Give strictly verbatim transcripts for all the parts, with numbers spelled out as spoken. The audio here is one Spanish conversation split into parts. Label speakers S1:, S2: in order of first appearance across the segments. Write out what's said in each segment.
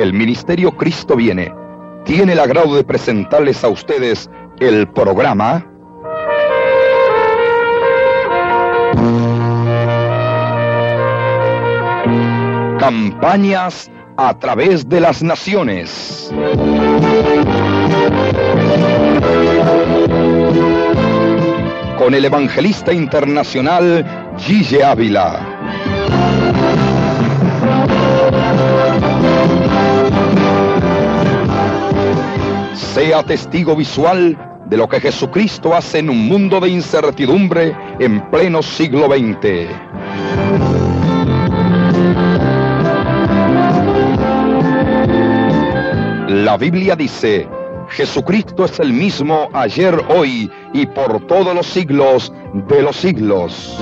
S1: el Ministerio Cristo Viene tiene el agrado de presentarles a ustedes el programa Campañas a través de las naciones. Con el evangelista internacional Gille Ávila. Sea testigo visual de lo que Jesucristo hace en un mundo de incertidumbre en pleno siglo veinte. La Biblia dice: Jesucristo es el mismo ayer, hoy y por todos los siglos de los siglos.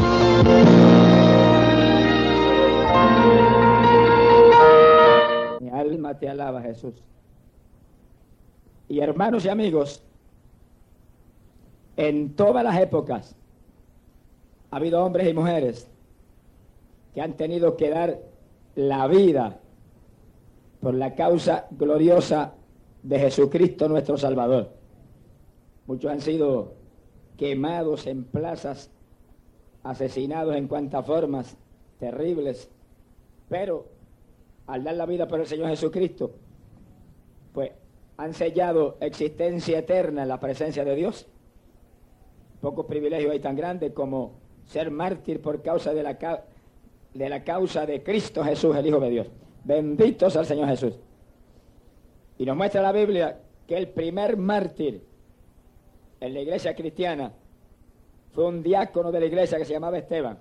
S2: Mi alma te alaba, Jesús. Y hermanos y amigos, en todas las épocas ha habido hombres y mujeres que han tenido que dar la vida por la causa gloriosa de Jesucristo nuestro Salvador. Muchos han sido quemados en plazas, asesinados en cuantas formas terribles, pero al dar la vida por el Señor Jesucristo, pues han sellado existencia eterna en la presencia de Dios. Pocos privilegios hay tan grandes como ser mártir por causa de la, ca de la causa de Cristo Jesús, el Hijo de Dios. Benditos al Señor Jesús. Y nos muestra la Biblia que el primer mártir en la iglesia cristiana fue un diácono de la iglesia que se llamaba Esteban.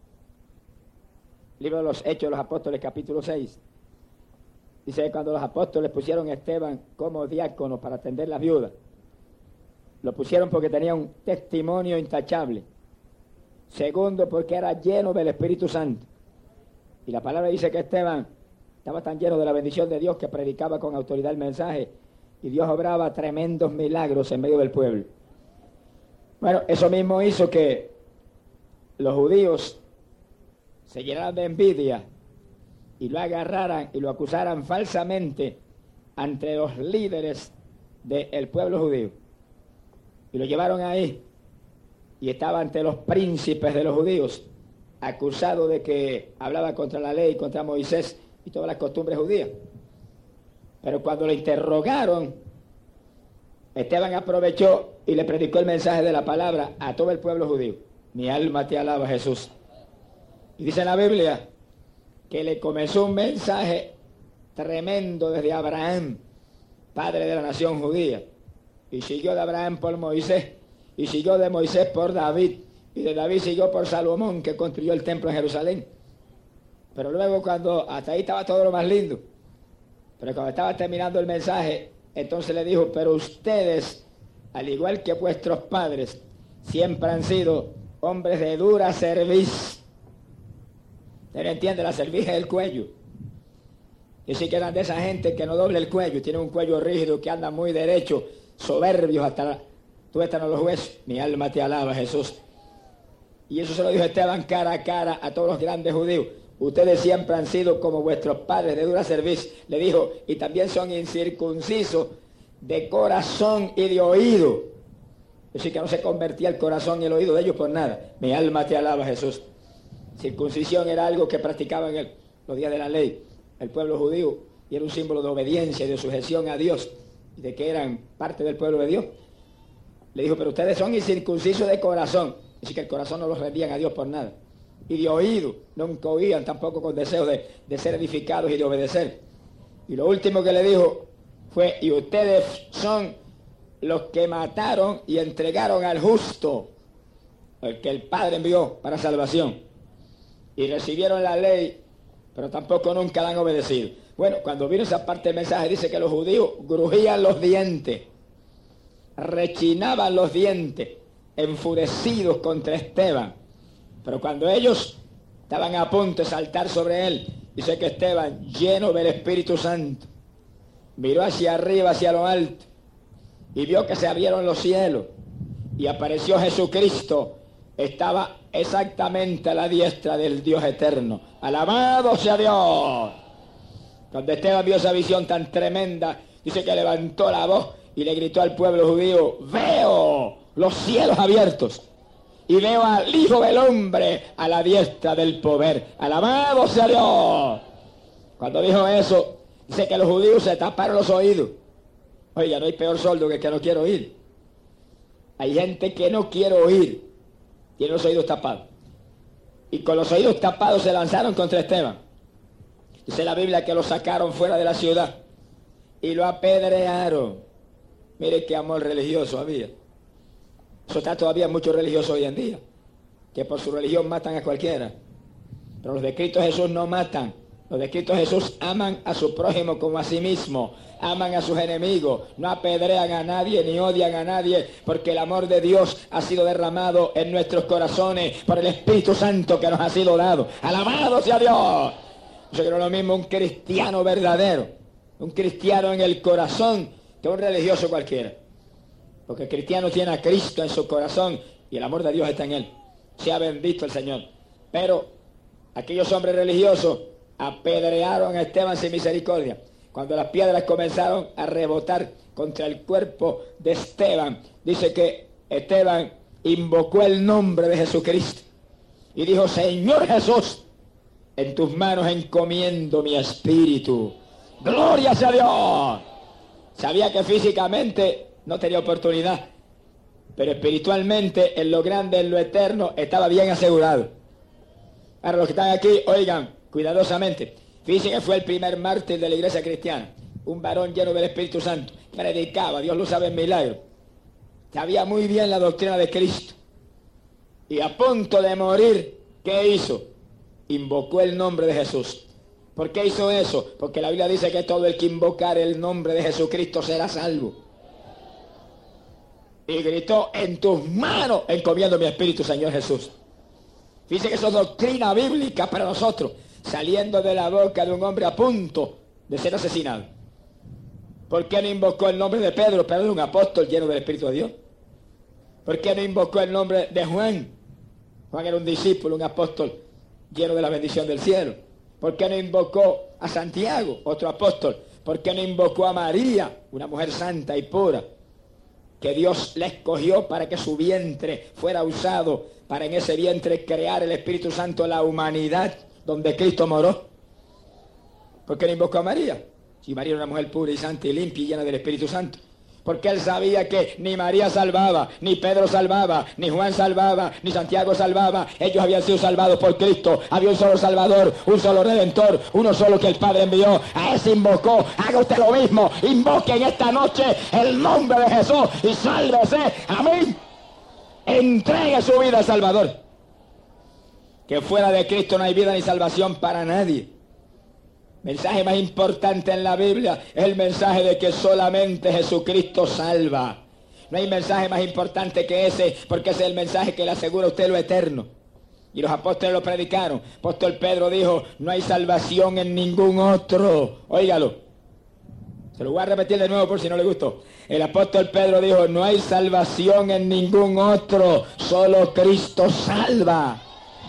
S2: Libro de los Hechos de los Apóstoles, capítulo seis. Dice que cuando los apóstoles pusieron a Esteban como diácono para atender las viudas, lo pusieron porque tenía un testimonio intachable. Segundo, porque era lleno del Espíritu Santo. Y la palabra dice que Esteban estaba tan lleno de la bendición de Dios que predicaba con autoridad el mensaje y Dios obraba tremendos milagros en medio del pueblo. Bueno, eso mismo hizo que los judíos se llenaran de envidia y lo agarraran y lo acusaran falsamente ante los líderes del pueblo judío. Y lo llevaron ahí y estaba ante los príncipes de los judíos, acusado de que hablaba contra la ley, contra Moisés y todas las costumbres judías. Pero cuando lo interrogaron, Esteban aprovechó y le predicó el mensaje de la palabra a todo el pueblo judío. Mi alma te alaba, Jesús. Y dice en la Biblia que le comenzó un mensaje tremendo desde Abraham, padre de la nación judía, y siguió de Abraham por Moisés, y siguió de Moisés por David, y de David siguió por Salomón, que construyó el templo en Jerusalén. Pero luego cuando, hasta ahí estaba todo lo más lindo, pero cuando estaba terminando el mensaje, entonces le dijo: pero ustedes, al igual que vuestros padres, siempre han sido hombres de dura cerviz. ¿Usted entiende? La cerviz es el cuello. Y sí que eran de esa gente que no doble el cuello, tiene un cuello rígido, que anda muy derecho, soberbios hasta la, tú estás en los huesos. Mi alma te alaba, Jesús. Y eso se lo dijo Esteban cara a cara a todos los grandes judíos. Ustedes siempre han sido como vuestros padres de dura cerviz, le dijo, y también son incircuncisos de corazón y de oído. Es decir, que no se convertía el corazón y el oído de ellos por nada. Mi alma te alaba, Jesús. Circuncisión era algo que practicaban en los días de la ley el pueblo judío, y era un símbolo de obediencia y de sujeción a Dios, y de que eran parte del pueblo de Dios. Le dijo, pero ustedes son incircuncisos de corazón. Es decir, que el corazón no los rendían a Dios por nada. Y de oído, nunca oían tampoco con deseo de, de ser edificados y de obedecer. Y lo último que le dijo fue: y ustedes son los que mataron y entregaron al justo, el que el Padre envió para salvación, y recibieron la ley, pero tampoco nunca la han obedecido. Bueno, cuando vino esa parte del mensaje, dice que los judíos grujían los dientes, rechinaban los dientes, enfurecidos contra Esteban. Pero cuando ellos estaban a punto de saltar sobre él, dice que Esteban, lleno del Espíritu Santo, miró hacia arriba, hacia lo alto, y vio que se abrieron los cielos, y apareció Jesucristo. Estaba exactamente a la diestra del Dios eterno. Alabado sea Dios. Cuando Esteban vio esa visión tan tremenda, dice que levantó la voz y le gritó al pueblo judío: veo los cielos abiertos y veo al Hijo del Hombre a la diestra del poder. ¡Alabado sea Dios! Cuando dijo eso, dice que los judíos se taparon los oídos. Oiga, no hay peor sordo que el que no quiere oír. Hay gente que no quiere oír, tiene los oídos tapados. Y con los oídos tapados se lanzaron contra Esteban. Dice la Biblia que lo sacaron fuera de la ciudad y lo apedrearon. Mire qué amor religioso había. Eso está todavía mucho religioso hoy en día, que por su religión matan a cualquiera. Pero los de Cristo Jesús no matan. Los de Cristo Jesús aman a su prójimo como a sí mismo, aman a sus enemigos, no apedrean a nadie ni odian a nadie, porque el amor de Dios ha sido derramado en nuestros corazones por el Espíritu Santo que nos ha sido dado. ¡Alabado sea Dios! Yo creo lo mismo un cristiano verdadero, un cristiano en el corazón, que un religioso cualquiera. Porque el cristiano tiene a Cristo en su corazón y el amor de Dios está en él. Sea bendito el Señor. Pero aquellos hombres religiosos apedrearon a Esteban sin misericordia. Cuando las piedras comenzaron a rebotar contra el cuerpo de Esteban, dice que Esteban invocó el nombre de Jesucristo y dijo: Señor Jesús, en tus manos encomiendo mi espíritu. ¡Gloria sea Dios! Sabía que físicamente no tenía oportunidad, pero espiritualmente, en lo grande, en lo eterno, estaba bien asegurado. Ahora, los que están aquí, oigan cuidadosamente. Fíjense que fue el primer mártir de la iglesia cristiana, un varón lleno del Espíritu Santo, predicaba, Dios lo sabe en milagro, sabía muy bien la doctrina de Cristo, y a punto de morir, ¿qué hizo? Invocó el nombre de Jesús. ¿Por qué hizo eso? Porque la Biblia dice que todo el que invocar el nombre de Jesucristo será salvo. Y gritó: en tus manos encomiendo mi espíritu, Señor Jesús. Fíjense que eso es doctrina bíblica para nosotros, saliendo de la boca de un hombre a punto de ser asesinado. ¿Por qué no invocó el nombre de Pedro? Pedro era un apóstol lleno del Espíritu de Dios. ¿Por qué no invocó el nombre de Juan? Juan era un discípulo, un apóstol lleno de la bendición del cielo. ¿Por qué no invocó a Santiago, otro apóstol? ¿Por qué no invocó a María, una mujer santa y pura, que Dios le escogió para que su vientre fuera usado para en ese vientre crear el Espíritu Santo la humanidad donde Cristo moró? ¿Por qué no invocó a María? Si María era una mujer pura y santa y limpia y llena del Espíritu Santo. Porque él sabía que ni María salvaba, ni Pedro salvaba, ni Juan salvaba, ni Santiago salvaba. Ellos habían sido salvados por Cristo. Había un solo Salvador, un solo Redentor, uno solo que el Padre envió. A ese invocó. Haga usted lo mismo. Invoque en esta noche el nombre de Jesús y sálvese. Amén. Entregue su vida al Salvador. Que fuera de Cristo no hay vida ni salvación para nadie. El mensaje más importante en la Biblia es el mensaje de que solamente Jesucristo salva. No hay mensaje más importante que ese, porque ese es el mensaje que le asegura a usted lo eterno. Y los apóstoles lo predicaron. El apóstol Pedro dijo: no hay salvación en ningún otro. Óigalo. Se lo voy a repetir de nuevo por si no le gustó. El apóstol Pedro dijo: no hay salvación en ningún otro, solo Cristo salva.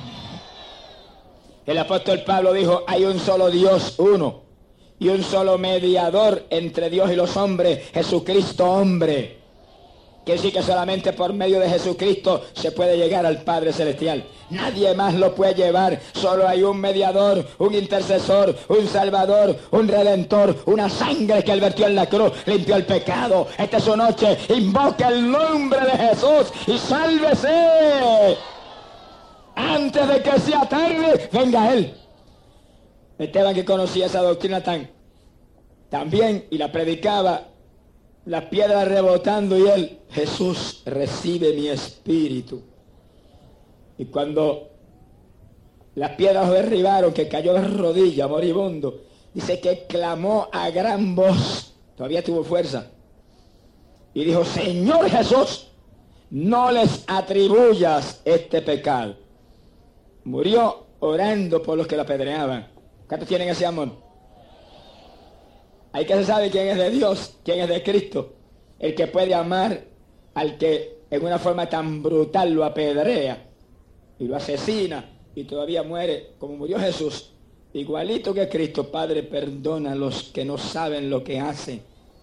S2: El apóstol Pablo dijo: hay un solo Dios, uno, y un solo mediador entre Dios y los hombres, Jesucristo hombre. Quiere decir que solamente por medio de Jesucristo se puede llegar al Padre Celestial. Nadie más lo puede llevar. Solo hay un mediador, un intercesor, un salvador, un redentor, una sangre que él vertió en la cruz, limpió el pecado. Esta es su noche. Invoque el nombre de Jesús y sálvese. Antes de que sea tarde, venga él. Esteban, que conocía esa doctrina tan, tan bien y la predicaba, las piedras rebotando, y él: Jesús, recibe mi espíritu. Y cuando las piedras lo derribaron, que cayó de rodillas, moribundo, dice que clamó a gran voz, todavía tuvo fuerza, y dijo: Señor Jesús, no les atribuyas este pecado. Murió orando por los que lo apedreaban. ¿Cuántos tienen ese amor? Hay que se sabe quién es de Dios, quién es de Cristo. El que puede amar al que en una forma tan brutal lo apedrea y lo asesina y todavía muere como murió Jesús, igualito que Cristo. Padre, perdona a los que no saben lo que hacen.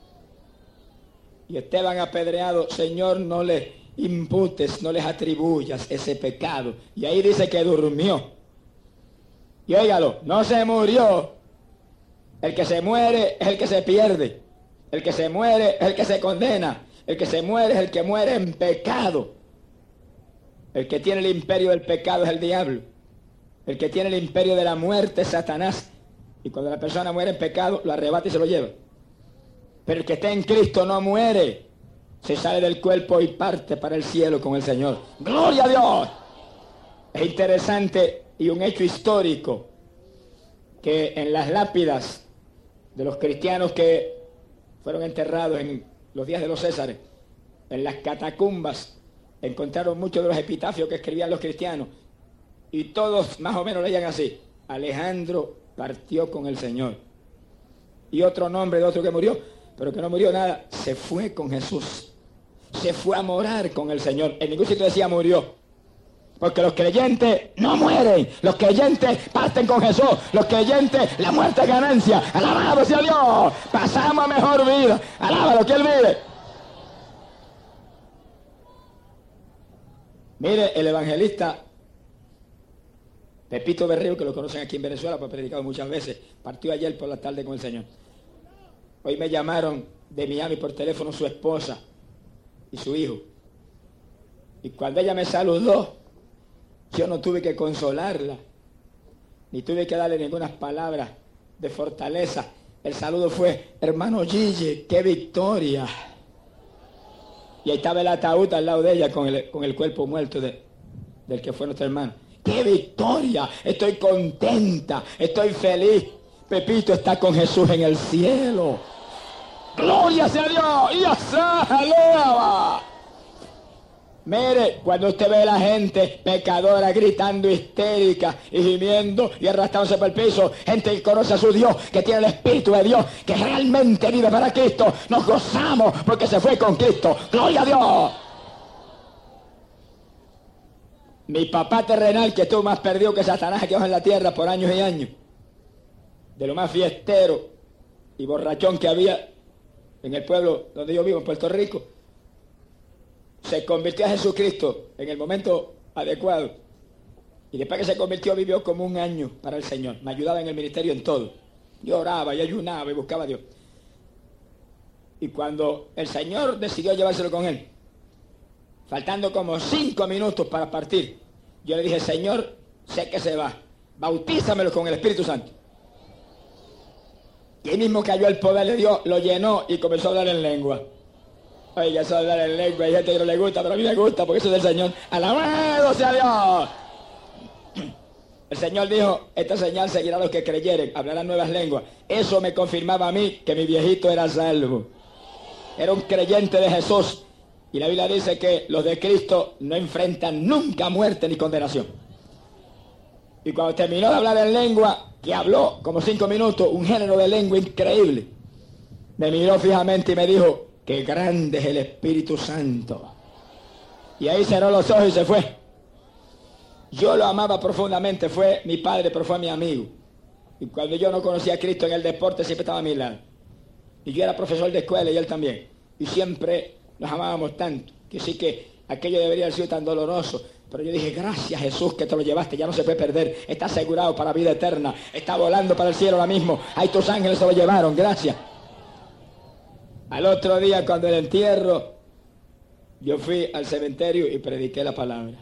S2: Y Esteban apedreado, Señor, no les imputes, no les atribuyas ese pecado. Y ahí dice que durmió. Y óigalo, no se murió. El que se muere es el que se pierde. El que se muere es el que se condena. El que se muere es el que muere en pecado. El que tiene el imperio del pecado es el diablo. El que tiene el imperio de la muerte es Satanás. Y cuando la persona muere en pecado, lo arrebata y se lo lleva. Pero el que está en Cristo no muere. Se sale del cuerpo y parte para el cielo con el Señor. ¡Gloria a Dios! Es interesante y un hecho histórico que en las lápidas de los cristianos que fueron enterrados en los días de los Césares, en las catacumbas, encontraron muchos de los epitafios que escribían los cristianos y todos más o menos leían así: Alejandro partió con el Señor. Y otro nombre de otro que murió, pero que no murió nada, se fue con Jesús. Se fue a morar con el Señor. En ningún sitio decía murió. Porque los creyentes no mueren. Los creyentes parten con Jesús. Los creyentes, la muerte es ganancia. Alabado sea Dios. Pasamos a mejor vida. Alábalo, que Él vive. Mire, el evangelista Pepito Berrío, que lo conocen aquí en Venezuela, pues ha predicado muchas veces, partió ayer por la tarde con el Señor. Hoy me llamaron de Miami por teléfono su esposa y su hijo. Y cuando ella me saludó, yo no tuve que consolarla, ni tuve que darle ninguna palabra de fortaleza. El saludo fue: hermano Gigi, qué victoria. Y ahí estaba el ataúd al lado de ella con el, con el cuerpo muerto de, del que fue nuestro hermano. ¡Qué victoria! Estoy contenta, estoy feliz. Pepito está con Jesús en el cielo. ¡Gloria sea Dios! ¡Y aleluya! Mire, cuando usted ve a la gente pecadora gritando histérica y gimiendo y arrastrándose por el piso, gente que conoce a su Dios, que tiene el Espíritu de Dios, que realmente vive para Cristo, nos gozamos porque se fue con Cristo. ¡Gloria a Dios! Mi papá terrenal, que estuvo más perdido que Satanás aquí abajo en la tierra por años y años, de lo más fiestero y borrachón que había en el pueblo donde yo vivo, en Puerto Rico, se convirtió a Jesucristo en el momento adecuado. Y después que se convirtió, vivió como un año para el Señor. Me ayudaba en el ministerio en todo. Yo oraba y ayunaba y buscaba a Dios. Y cuando el Señor decidió llevárselo con él, faltando como cinco minutos para partir, yo le dije: Señor, sé que se va, bautízamelo con el Espíritu Santo. Y ahí mismo cayó el poder de Dios, lo llenó y comenzó a hablar en lengua. Oiga, eso de hablar en lengua, hay gente que no le gusta, pero a mí me gusta porque eso es del Señor. ¡Alabado sea Dios! El Señor dijo: esta señal seguirá a los que creyeren, hablarán nuevas lenguas. Eso me confirmaba a mí que mi viejito era salvo. Era un creyente de Jesús. Y la Biblia dice que los de Cristo no enfrentan nunca muerte ni condenación. Y cuando terminó de hablar en lengua, que habló como cinco minutos, un género de lengua increíble, me miró fijamente y me dijo: qué grande es el Espíritu Santo. Y ahí cerró los ojos y se fue. Yo lo amaba profundamente, fue mi padre, pero fue mi amigo. Y cuando yo no conocía a Cristo en el deporte, siempre estaba a mi lado. Y yo era profesor de escuela y él también. Y siempre nos amábamos tanto, que sí que aquello debería haber sido tan doloroso. Pero yo dije: gracias Jesús que te lo llevaste, ya no se puede perder, está asegurado para vida eterna, está volando para el cielo ahora mismo, ahí tus ángeles se lo llevaron, gracias. Al otro día, cuando el entierro, yo fui al cementerio y prediqué la palabra.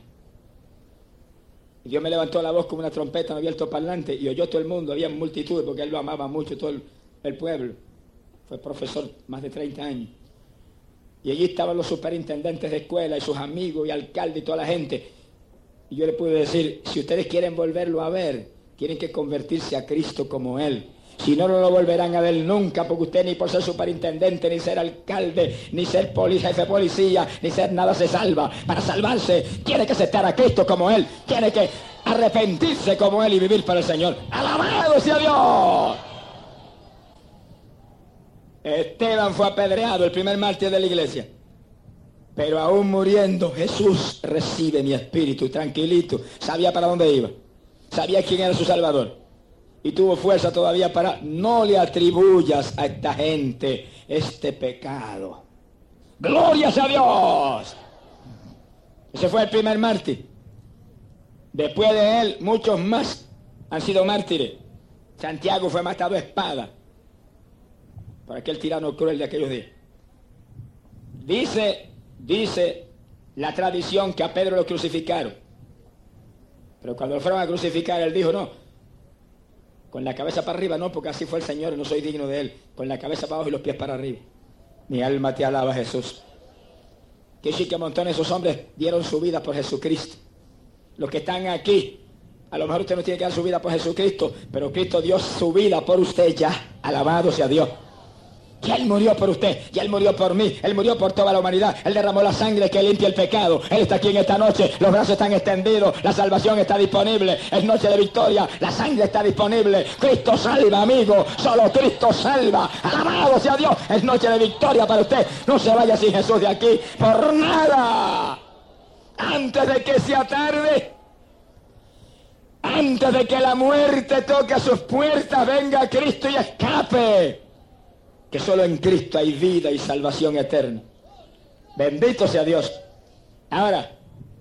S2: Y Dios me levantó la voz como una trompeta, no había altoparlante, y oyó todo el mundo, había multitud, porque él lo amaba mucho, todo el, el pueblo. Fue profesor más de treinta años. Y allí estaban los superintendentes de escuela y sus amigos y alcaldes y toda la gente. Y yo le pude decir: si ustedes quieren volverlo a ver, tienen que convertirse a Cristo como Él. Si no, no lo volverán a ver nunca, porque usted ni por ser superintendente, ni ser alcalde, ni ser policía, jefe de policía, ni ser nada se salva. Para salvarse, tiene que aceptar a Cristo como Él. Tiene que arrepentirse como Él y vivir para el Señor. ¡Alabado sea Dios! Esteban fue apedreado, el primer mártir de la iglesia. Pero aún muriendo, Jesús recibe mi espíritu, tranquilito. Sabía para dónde iba. Sabía quién era su Salvador. y tuvo fuerza todavía para... No le atribuyas a esta gente este pecado. ¡Gloria a Dios! Ese fue el primer mártir. Después de él, muchos más han sido mártires. Santiago fue matado a espada por aquel tirano cruel de aquellos días. Dice, dice la tradición que a Pedro lo crucificaron. Pero cuando lo fueron a crucificar, él dijo, no, con la cabeza para arriba, no, porque así fue el Señor y no soy digno de él. Con la cabeza para abajo y los pies para arriba. Mi alma te alaba, Jesús. Que sí que montones de esos hombres dieron su vida por Jesucristo. Los que están aquí, a lo mejor usted no tiene que dar su vida por Jesucristo, pero Cristo dio su vida por usted ya. Alabado sea Dios. Y Él murió por usted, y Él murió por mí, Él murió por toda la humanidad. Él derramó la sangre que limpia el pecado. Él está aquí en esta noche, los brazos están extendidos, la salvación está disponible, es noche de victoria, la sangre está disponible. Cristo salva, amigo, solo Cristo salva. Alabado sea Dios, es noche de victoria para usted. No se vaya sin Jesús de aquí por nada. Antes de que sea tarde, antes de que la muerte toque a sus puertas, venga Cristo y escape. Que solo en Cristo hay vida y salvación eterna. Bendito sea Dios. Ahora,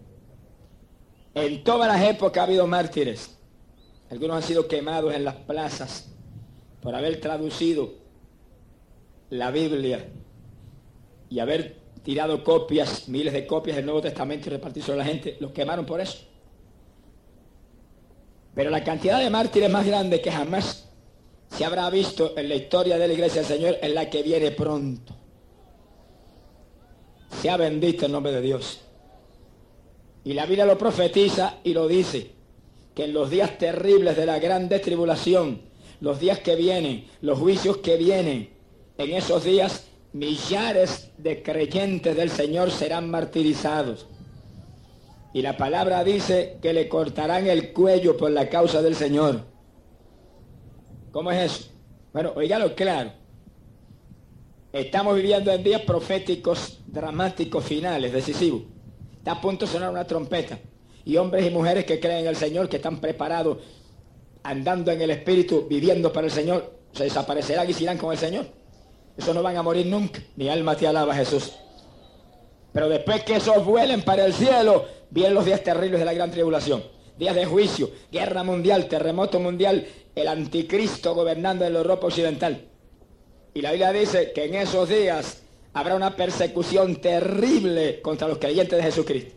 S2: en todas las épocas ha habido mártires. Algunos han sido quemados en las plazas por haber traducido la Biblia y haber tirado copias, miles de copias del Nuevo Testamento y repartir sobre la gente. Los quemaron por eso. Pero la cantidad de mártires más grande que jamás se habrá visto en la historia de la Iglesia del Señor es la que viene pronto. Sea bendito el nombre de Dios. Y la Biblia lo profetiza y lo dice, que en los días terribles de la grande tribulación, los días que vienen, los juicios que vienen, en esos días millares de creyentes del Señor serán martirizados. Y la palabra dice que le cortarán el cuello por la causa del Señor. ¿Cómo es eso? Bueno, oígalo claro. Estamos viviendo en días proféticos, dramáticos, finales, decisivos. Está a punto de sonar una trompeta. Y hombres y mujeres que creen en el Señor, que están preparados, andando en el Espíritu, viviendo para el Señor, se desaparecerán y se irán con el Señor. Esos no van a morir nunca. Mi alma te alaba, Jesús. Pero después que esos vuelen para el cielo, vienen los días terribles de la gran tribulación. Días de juicio, guerra mundial, terremoto mundial, el anticristo gobernando en la Europa occidental. Y la Biblia dice que en esos días habrá una persecución terrible contra los creyentes de Jesucristo.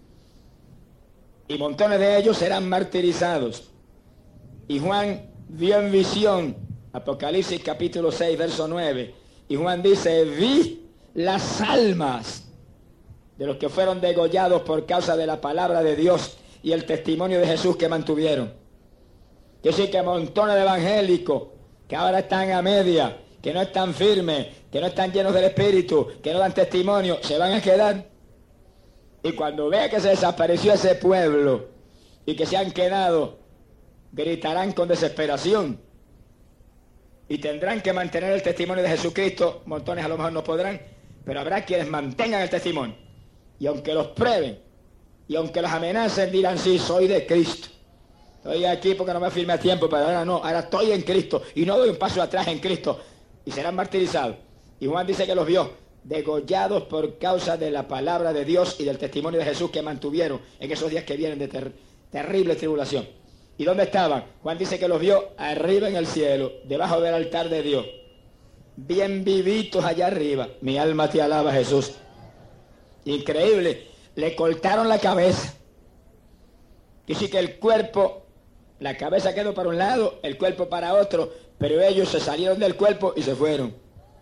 S2: Y montones de ellos serán martirizados. Y Juan vio en visión, Apocalipsis capítulo seis, verso nueve, y Juan dice, vi las almas de los que fueron degollados por causa de la palabra de Dios y el testimonio de Jesús que mantuvieron. Que sí, que montones de evangélicos que ahora están a media, que no están firmes, que no están llenos del Espíritu, que no dan testimonio, se van a quedar. Y cuando vea que se desapareció ese pueblo y que se han quedado, gritarán con desesperación y tendrán que mantener el testimonio de Jesucristo. Montones a lo mejor no podrán, pero habrá quienes mantengan el testimonio. Y aunque los prueben, y aunque los amenacen, dirán, sí, soy de Cristo. Estoy aquí porque no me firme a tiempo, pero ahora no, ahora estoy en Cristo y no doy un paso atrás en Cristo. Y serán martirizados. Y Juan dice que los vio degollados por causa de la palabra de Dios y del testimonio de Jesús que mantuvieron en esos días que vienen de ter terrible tribulación. ¿Y dónde estaban? Juan dice que los vio arriba en el cielo, debajo del altar de Dios. Bien vivitos allá arriba. Mi alma te alaba, Jesús. Increíble. Le cortaron la cabeza. Y sí que el cuerpo, la cabeza quedó para un lado, el cuerpo para otro, pero ellos se salieron del cuerpo y se fueron.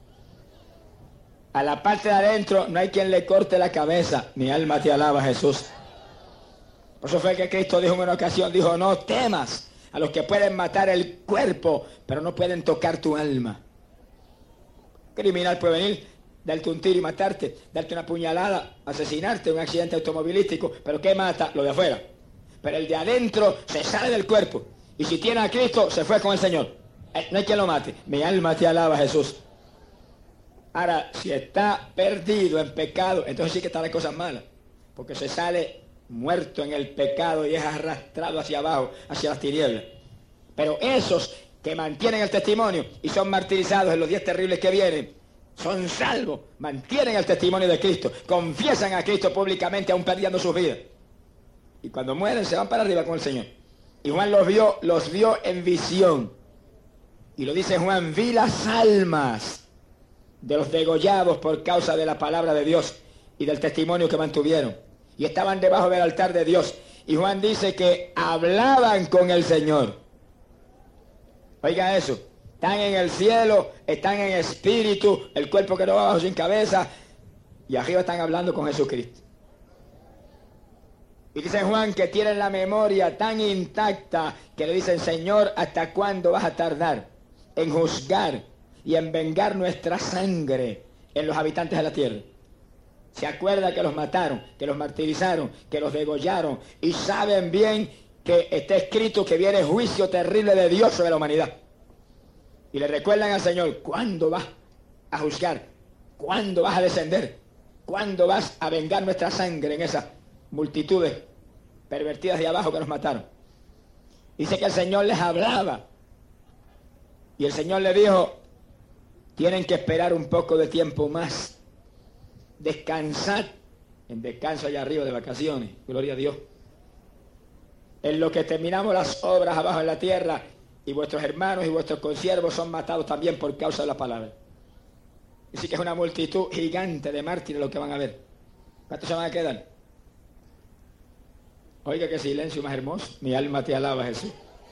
S2: A la parte de adentro no hay quien le corte la cabeza. Mi alma te alaba, Jesús. Por eso fue que Cristo dijo en una ocasión, dijo, no temas a los que pueden matar el cuerpo, pero no pueden tocar tu alma. Criminal puede venir, darte un tiro y matarte, darte una puñalada, asesinarte, un accidente automovilístico, pero ¿qué mata? Lo de afuera. Pero el de adentro se sale del cuerpo. Y si tiene a Cristo, se fue con el Señor. No hay quien lo mate. Mi alma te alaba, Jesús. Ahora, si está perdido en pecado, entonces sí que están las cosas malas. Porque se sale muerto en el pecado y es arrastrado hacia abajo, hacia las tinieblas. Pero esos que mantienen el testimonio y son martirizados en los días terribles que vienen, son salvos, mantienen el testimonio de Cristo, confiesan a Cristo públicamente aún perdiendo sus vidas. Y cuando mueren se van para arriba con el Señor. Y Juan los vio, los vio en visión. Y lo dice Juan, vi las almas de los degollados por causa de la palabra de Dios y del testimonio que mantuvieron. Y estaban debajo del altar de Dios. Y Juan dice que hablaban con el Señor. Oiga eso. Están en el cielo, están en espíritu, el cuerpo que no va abajo sin cabeza, y arriba están hablando con Jesucristo. Y dice Juan que tienen la memoria tan intacta que le dicen, Señor, ¿hasta cuándo vas a tardar en juzgar y en vengar nuestra sangre en los habitantes de la tierra? Se acuerda que los mataron, que los martirizaron, que los degollaron, y saben bien que está escrito que viene juicio terrible de Dios sobre la humanidad. Y le recuerdan al Señor, ¿cuándo vas a juzgar? ¿Cuándo vas a descender? ¿Cuándo vas a vengar nuestra sangre en esas multitudes pervertidas de abajo que nos mataron? Dice que el Señor les hablaba. Y el Señor le dijo, tienen que esperar un poco de tiempo más. Descansad en descanso allá arriba de vacaciones, gloria a Dios. En lo que terminamos las obras abajo en la tierra, y vuestros hermanos y vuestros consiervos son matados también por causa de la palabra. Así que es una multitud gigante de mártires lo que van a ver. ¿Cuántos se van a quedar? Oiga, qué silencio más hermoso. Mi alma te alaba, Jesús.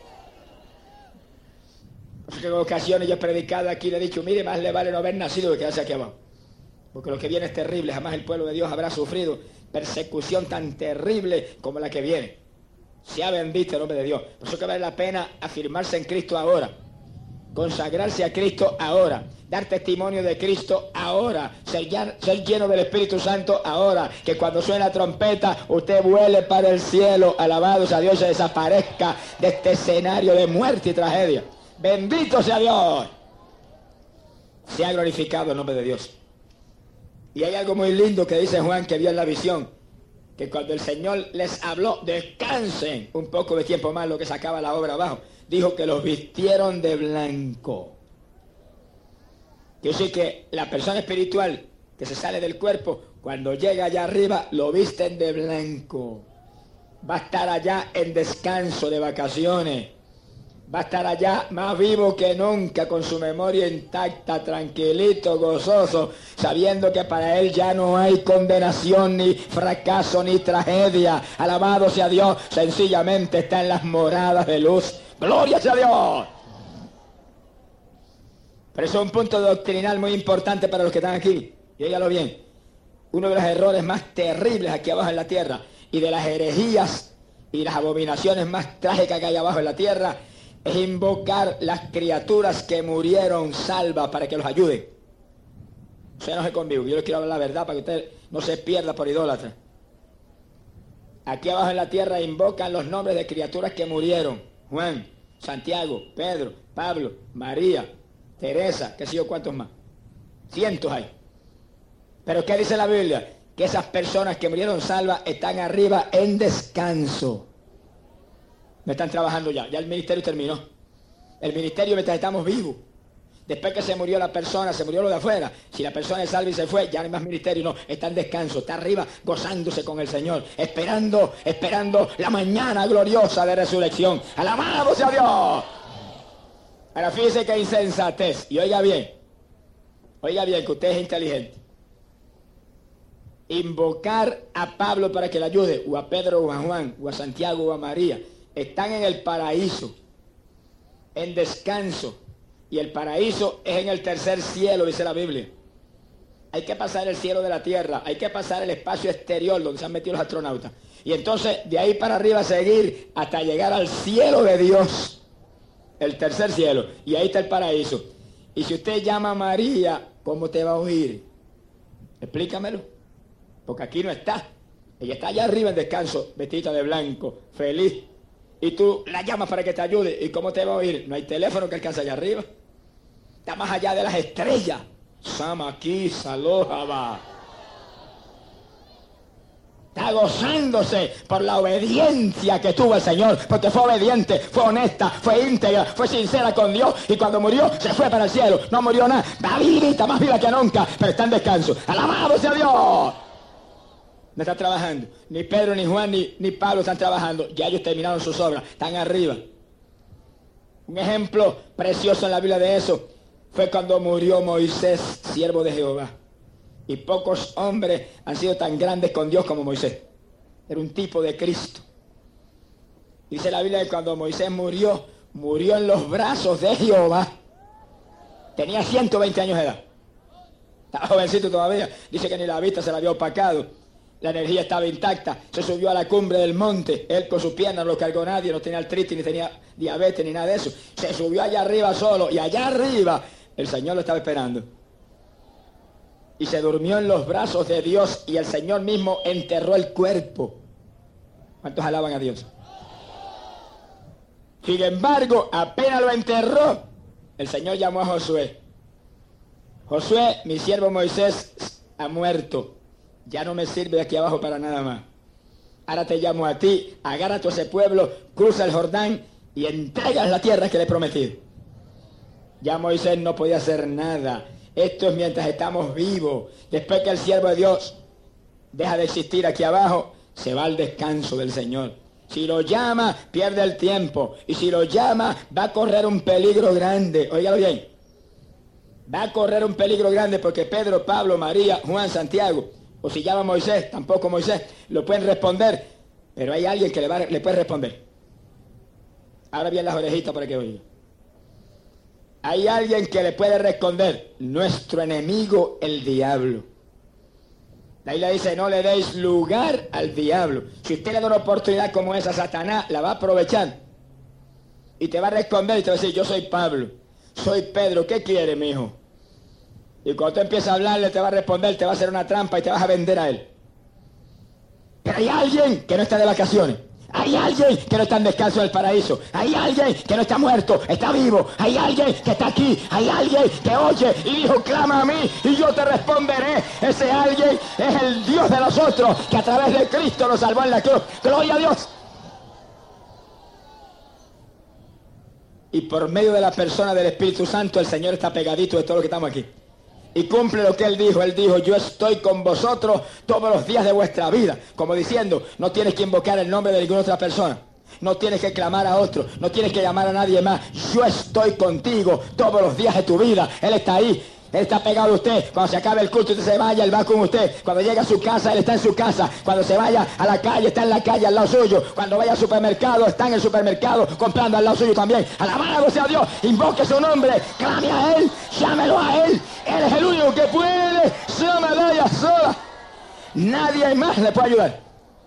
S2: Por eso que en ocasiones yo he predicado aquí y le he dicho, mire, más le vale no haber nacido que quedarse aquí abajo. Porque lo que viene es terrible. Jamás el pueblo de Dios habrá sufrido persecución tan terrible como la que viene. Sea bendito el nombre de Dios. Por eso que vale la pena afirmarse en Cristo ahora. Consagrarse a Cristo ahora. Dar testimonio de Cristo ahora. Ser, ya, ser lleno del Espíritu Santo ahora. Que cuando suene la trompeta, usted vuele para el cielo. Alabado sea Dios, se desaparezca de este escenario de muerte y tragedia. Bendito sea Dios. Sea glorificado el nombre de Dios. Y hay algo muy lindo que dice Juan que vio en la visión. Que cuando el Señor les habló, descansen un poco de tiempo más, lo que sacaba la obra abajo. Dijo que los vistieron de blanco. Quiere decir que la persona espiritual que se sale del cuerpo, cuando llega allá arriba, lo visten de blanco. Va a estar allá en descanso de vacaciones. Va a estar allá más vivo que nunca, con su memoria intacta, tranquilito, gozoso, sabiendo que para él ya no hay condenación, ni fracaso, ni tragedia. Alabado sea Dios, sencillamente está en las moradas de luz. ¡Gloria sea Dios! Pero eso es un punto doctrinal muy importante para los que están aquí. Y óigalo bien. Uno de los errores más terribles aquí abajo en la tierra, y de las herejías y las abominaciones más trágicas que hay abajo en la tierra, es invocar las criaturas que murieron salvas para que los ayuden. Usted no se conmigo, yo les quiero hablar la verdad para que usted no se pierda por idólatra. Aquí abajo en la tierra invocan los nombres de criaturas que murieron. Juan, Santiago, Pedro, Pablo, María, Teresa, qué sé yo cuántos más. Cientos hay. Pero ¿qué dice la Biblia? Que esas personas que murieron salvas están arriba en descanso. No están trabajando ya, ya el ministerio terminó. El ministerio mientras estamos vivos. Después que se murió la persona, se murió lo de afuera. Si la persona es salva y se fue, ya no hay más ministerio, no. Está en descanso, está arriba gozándose con el Señor. Esperando, esperando la mañana gloriosa de resurrección. ¡Alabado sea Dios! Ahora fíjese que insensatez. Y oiga bien, oiga bien que usted es inteligente. Invocar a Pablo para que le ayude, o a Pedro, o a Juan, o a Santiago, o a María. Están en el paraíso, en descanso, y el paraíso es en el tercer cielo, dice la Biblia. Hay que pasar el cielo de la tierra, hay que pasar el espacio exterior donde se han metido los astronautas, y entonces de ahí para arriba seguir hasta llegar al cielo de Dios, el tercer cielo, y ahí está el paraíso. Y si usted llama a María, ¿cómo te va a oír? Explícamelo, porque aquí no está. Ella está allá arriba en descanso, vestida de blanco, feliz. Y tú la llamas para que te ayude. ¿Y cómo te va a oír? No hay teléfono que alcance allá arriba. Está más allá de las estrellas. Sama aquí, Salójaba. Está gozándose por la obediencia que tuvo el Señor, porque fue obediente, fue honesta, fue íntegra, fue sincera con Dios, y cuando murió se fue para el cielo. No murió nada, va vivita, más viva que nunca, pero está en descanso. ¡Alabado sea Dios! No está trabajando. Ni Pedro, ni Juan, ni, ni Pablo están trabajando. Ya ellos terminaron sus obras, están arriba. Un ejemplo precioso en la Biblia de eso fue cuando murió Moisés, siervo de Jehová. Y pocos hombres han sido tan grandes con Dios como Moisés. Era un tipo de Cristo. Dice la Biblia que cuando Moisés murió, murió en los brazos de Jehová. Tenía ciento veinte años de edad. Estaba jovencito todavía. Dice que ni la vista se le había opacado. La energía estaba intacta. Se subió a la cumbre del monte. Él con sus piernas no lo cargó nadie. No tenía artritis, ni tenía diabetes, ni nada de eso. Se subió allá arriba solo. Y allá arriba el Señor lo estaba esperando. Y se durmió en los brazos de Dios, y el Señor mismo enterró el cuerpo. ¿Cuántos alaban a Dios? Sin embargo, apenas lo enterró, el Señor llamó a Josué. Josué, mi siervo Moisés ha muerto. Ya no me sirve de aquí abajo para nada más. Ahora te llamo a ti, agárrate a ese pueblo, cruza el Jordán y entregas la tierra que le he prometido. Ya Moisés no podía hacer nada. Esto es mientras estamos vivos. Después que el siervo de Dios deja de existir aquí abajo, se va al descanso del Señor. Si lo llama, pierde el tiempo. Y si lo llama, va a correr un peligro grande. Óigalo bien. Va a correr un peligro grande porque Pedro, Pablo, María, Juan, Santiago, o si llama a Moisés, tampoco Moisés, lo pueden responder. Pero hay alguien que le, va, le puede responder. Ahora bien las orejitas para que oiga. Hay alguien que le puede responder, nuestro enemigo el diablo. La Biblia dice, no le deis lugar al diablo. Si usted le da una oportunidad como esa, Satanás la va a aprovechar. Y te va a responder y te va a decir, yo soy Pablo, soy Pedro, ¿qué quiere, mi hijo? Y cuando tú empiezas a hablarle, te va a responder, te va a hacer una trampa y te vas a vender a él. Pero hay alguien que no está de vacaciones. Hay alguien que no está en descanso del paraíso. Hay alguien que no está muerto, está vivo. Hay alguien que está aquí. Hay alguien que oye y dijo, clama a mí y yo te responderé. Ese alguien es el Dios de nosotros, que a través de Cristo nos salvó en la cruz. Gloria a Dios. Y por medio de la persona del Espíritu Santo, el Señor está pegadito de todos los que estamos aquí. Y cumple lo que Él dijo. Él dijo, yo estoy con vosotros todos los días de vuestra vida. Como diciendo, no tienes que invocar el nombre de ninguna otra persona. No tienes que clamar a otro. No tienes que llamar a nadie más. Yo estoy contigo todos los días de tu vida. Él está ahí. Él está pegado a usted. Cuando se acabe el culto y usted se vaya, Él va con usted. Cuando llega a su casa, Él está en su casa. Cuando se vaya a la calle, está en la calle al lado suyo. Cuando vaya al supermercado, está en el supermercado comprando al lado suyo también. Alabado sea Dios. Invoque su nombre. Clame a Él. Llámelo a Él. Él es el único que puede. Llámalo ella sola. Nadie más le puede ayudar.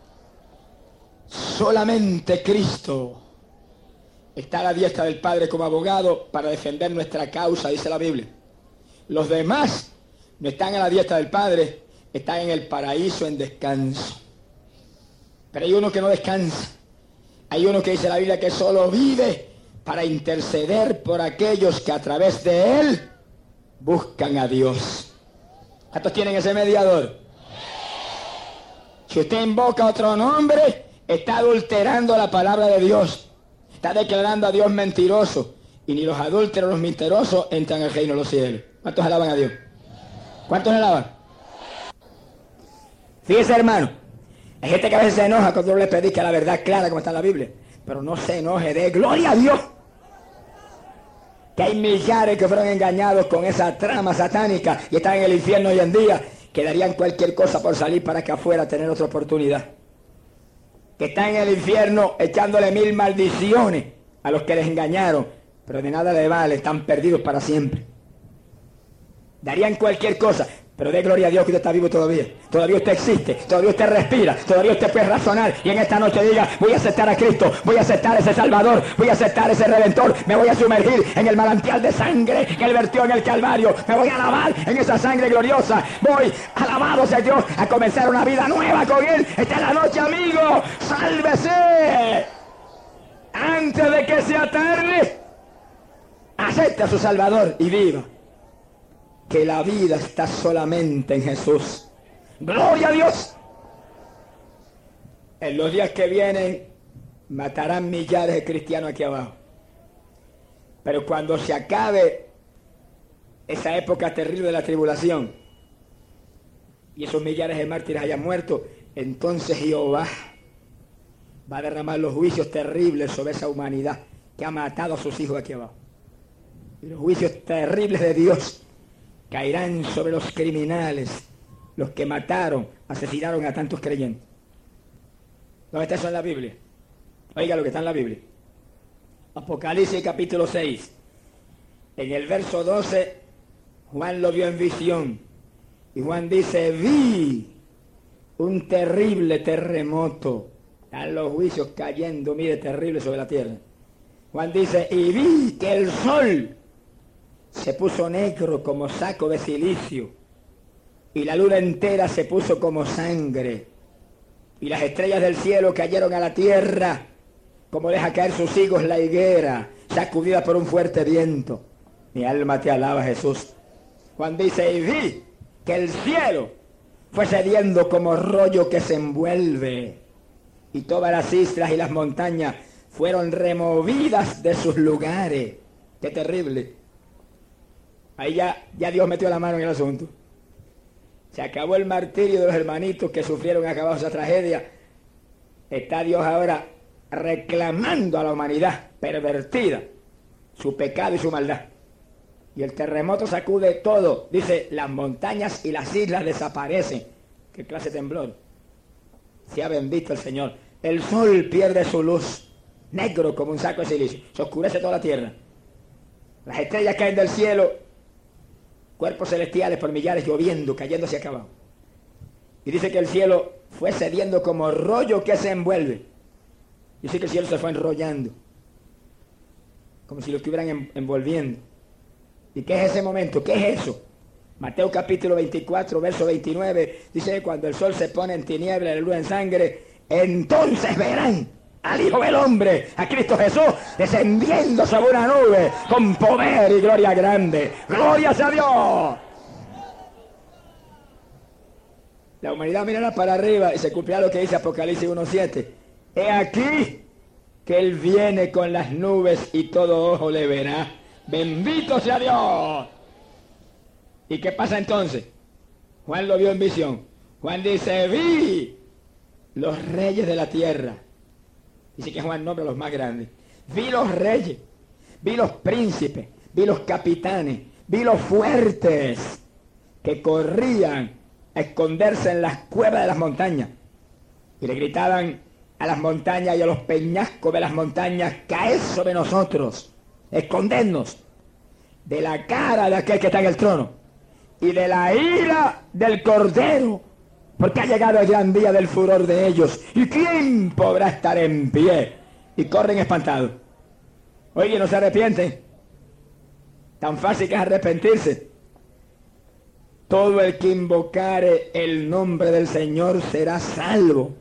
S2: Solamente Cristo está a la diestra del Padre como abogado para defender nuestra causa, dice la Biblia. Los demás no están a la diestra del Padre, están en el paraíso en descanso. Pero hay uno que no descansa. Hay uno que dice la Biblia que solo vive para interceder por aquellos que a través de Él buscan a Dios. ¿Cuántos tienen ese mediador? Si usted invoca otro nombre, está adulterando la palabra de Dios. Está declarando a Dios mentiroso. Y ni los adúlteros, los mentirosos entran al reino de los cielos. ¿Cuántos alaban a Dios? ¿Cuántos alaban? Fíjese, hermano, hay gente que a veces se enoja cuando uno le predica la verdad clara como está en la Biblia. Pero no se enoje, de gloria a Dios. Que hay millares que fueron engañados con esa trama satánica y están en el infierno hoy en día, que darían cualquier cosa por salir para que afuera tener otra oportunidad. Que están en el infierno echándole mil maldiciones a los que les engañaron, pero de nada le vale, están perdidos para siempre. Darían cualquier cosa, pero de gloria a Dios que usted está vivo todavía. Todavía usted existe, todavía usted respira, todavía usted puede razonar y en esta noche diga, voy a aceptar a Cristo, voy a aceptar ese Salvador, voy a aceptar ese Redentor, me voy a sumergir en el manantial de sangre que Él vertió en el Calvario, me voy a lavar en esa sangre gloriosa, voy, alabado sea Dios, a comenzar una vida nueva con Él. Esta es la noche, amigo, sálvese antes de que sea tarde. Acepte a su Salvador y viva. Que la vida está solamente en Jesús. ¡Gloria a Dios! En los días que vienen matarán millares de cristianos aquí abajo. Pero cuando se acabe esa época terrible de la tribulación y esos millares de mártires hayan muerto, entonces Jehová va a derramar los juicios terribles sobre esa humanidad que ha matado a sus hijos aquí abajo. Y los juicios terribles de Dios caerán sobre los criminales, los que mataron, asesinaron a tantos creyentes. ¿Dónde está eso en la Biblia? Oiga lo que está en la Biblia. Apocalipsis capítulo seis. En el verso doce, Juan lo vio en visión. Y Juan dice, vi un terrible terremoto. Están los juicios cayendo, mire, terrible sobre la tierra. Juan dice, y vi que el sol se puso negro como saco de silicio. Y la luna entera se puso como sangre. Y las estrellas del cielo cayeron a la tierra, como deja caer sus higos la higuera, sacudida por un fuerte viento. Mi alma te alaba, Jesús. Juan dice, y vi que el cielo fue cediendo como rollo que se envuelve, y todas las islas y las montañas fueron removidas de sus lugares. ¡Qué terrible! Ahí ya, ya Dios metió la mano en el asunto. Se acabó el martirio de los hermanitos que sufrieron acá abajo esa tragedia. Está Dios ahora reclamando a la humanidad pervertida su pecado y su maldad. Y el terremoto sacude todo. Dice, las montañas y las islas desaparecen. ¿Qué clase de temblor? Sea bendito el Señor. El sol pierde su luz, negro como un saco de silicio. Se oscurece toda la tierra. Las estrellas caen del cielo, cuerpos celestiales por millares lloviendo, cayendo hacia acá abajo. Y dice que el cielo fue cediendo como rollo que se envuelve. Dice que el cielo se fue enrollando, como si lo estuvieran envolviendo. ¿Y qué es ese momento? ¿Qué es eso? Mateo capítulo veinticuatro, verso veintinueve, dice que cuando el sol se pone en tinieblas y la luna en sangre, entonces verán al Hijo del Hombre, a Cristo Jesús, descendiendo sobre una nube con poder y gloria grande. ¡Gloria a Dios! La humanidad mirará para arriba y se cumplirá lo que dice Apocalipsis uno siete. He aquí que Él viene con las nubes y todo ojo le verá. ¡Bendito sea Dios! ¿Y qué pasa entonces? Juan lo vio en visión. Juan dice, vi los reyes de la tierra. Dice que Juan nombra a los más grandes. Vi los reyes, vi los príncipes, vi los capitanes, vi los fuertes que corrían a esconderse en las cuevas de las montañas. Y le gritaban a las montañas y a los peñascos de las montañas, caed sobre nosotros, escondernos de la cara de aquel que está en el trono y de la ira del Cordero, porque ha llegado el gran día del furor de ellos. ¿Y quién podrá estar en pie? Y corren espantados. Oye, no se arrepienten. Tan fácil que es arrepentirse. Todo el que invocare el nombre del Señor será salvo.